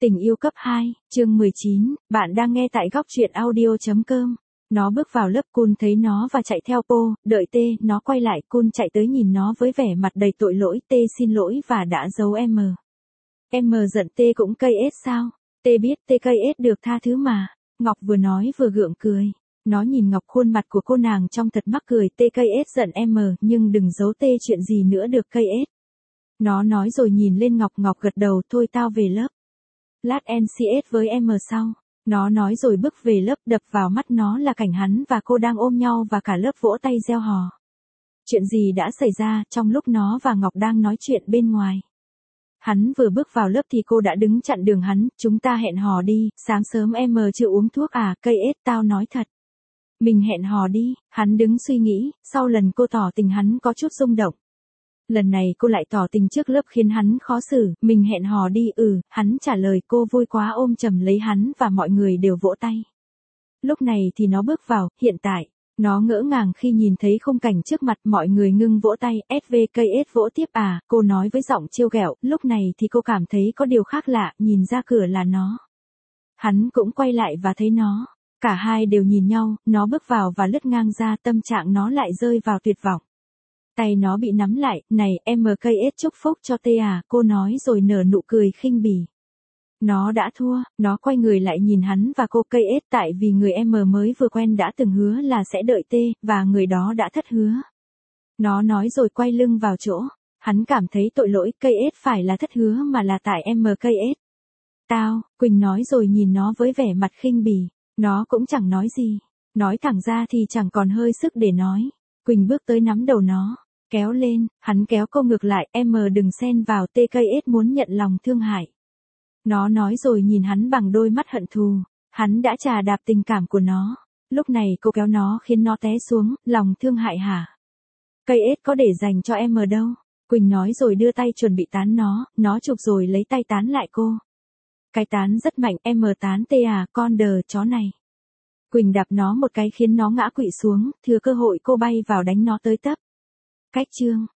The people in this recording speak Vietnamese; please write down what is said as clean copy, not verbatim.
Tình yêu cấp 2, chương 19, bạn đang nghe tại góc truyện audio.com. Nó bước vào lớp, Kun thấy nó và chạy theo cô, đợi T, nó quay lại, Kun chạy tới nhìn nó với vẻ mặt đầy tội lỗi, T xin lỗi và đã giấu M. M giận T cũng cây ết sao? T biết T cây ết được tha thứ mà. Ngọc vừa nói vừa gượng cười. Nó nhìn Ngọc, khuôn mặt của cô nàng trong thật mắc cười, T cây ết giận M, nhưng đừng giấu T chuyện gì nữa được cây ết. Nó nói rồi nhìn lên Ngọc, Ngọc gật đầu, thôi tao về lớp. Lát NCS với M sau. Nó nói rồi bước về lớp, đập vào mắt nó là cảnh hắn và cô đang ôm nhau và cả lớp vỗ tay reo hò. Chuyện gì đã xảy ra trong lúc nó và Ngọc đang nói chuyện bên ngoài? Hắn vừa bước vào lớp thì cô đã đứng chặn đường hắn, chúng ta hẹn hò đi, sáng sớm M chưa uống thuốc à, cây ết tao nói thật. Mình hẹn hò đi, hắn đứng suy nghĩ, sau lần cô tỏ tình hắn có chút rung động. Lần này cô lại tỏ tình trước lớp khiến hắn khó xử, mình hẹn hò đi, hắn trả lời, cô vui quá ôm chầm lấy hắn và mọi người đều vỗ tay. Lúc này thì nó bước vào, hiện tại, nó ngỡ ngàng khi nhìn thấy khung cảnh trước mặt, mọi người ngưng vỗ tay, SVKS vỗ tiếp à, cô nói với giọng trêu ghẹo, lúc này thì cô cảm thấy có điều khác lạ, nhìn ra cửa là nó. Hắn cũng quay lại và thấy nó, cả hai đều nhìn nhau, nó bước vào và lướt ngang ra, tâm trạng nó lại rơi vào tuyệt vọng. Tay nó bị nắm lại, này, MKS chúc phúc cho T à, cô nói rồi nở nụ cười khinh bỉ. Nó đã thua, nó quay người lại nhìn hắn và cô, KS, tại vì người M mới vừa quen đã từng hứa là sẽ đợi T, và người đó đã thất hứa. Nó nói rồi quay lưng vào chỗ, hắn cảm thấy tội lỗi, KS phải là thất hứa mà là tại MKS. Tao, Quỳnh nói rồi nhìn nó với vẻ mặt khinh bỉ, nó cũng chẳng nói gì, nói thẳng ra thì chẳng còn hơi sức để nói. Quỳnh bước tới nắm đầu nó, kéo lên, hắn kéo cô ngược lại, M đừng xen vào, TKS muốn nhận lòng thương hại. Nó nói rồi nhìn hắn bằng đôi mắt hận thù, hắn đã chà đạp tình cảm của nó, lúc này cô kéo nó khiến nó té xuống, lòng thương hại hả? KS có để dành cho M đâu, Quỳnh nói rồi đưa tay chuẩn bị tán nó chụp rồi lấy tay tán lại cô. Cái tán rất mạnh, M tán T à, con đờ chó này. Quỳnh đạp nó một cái khiến nó ngã quỵ xuống, thừa cơ hội cô bay vào đánh nó tới tấp. Cách chương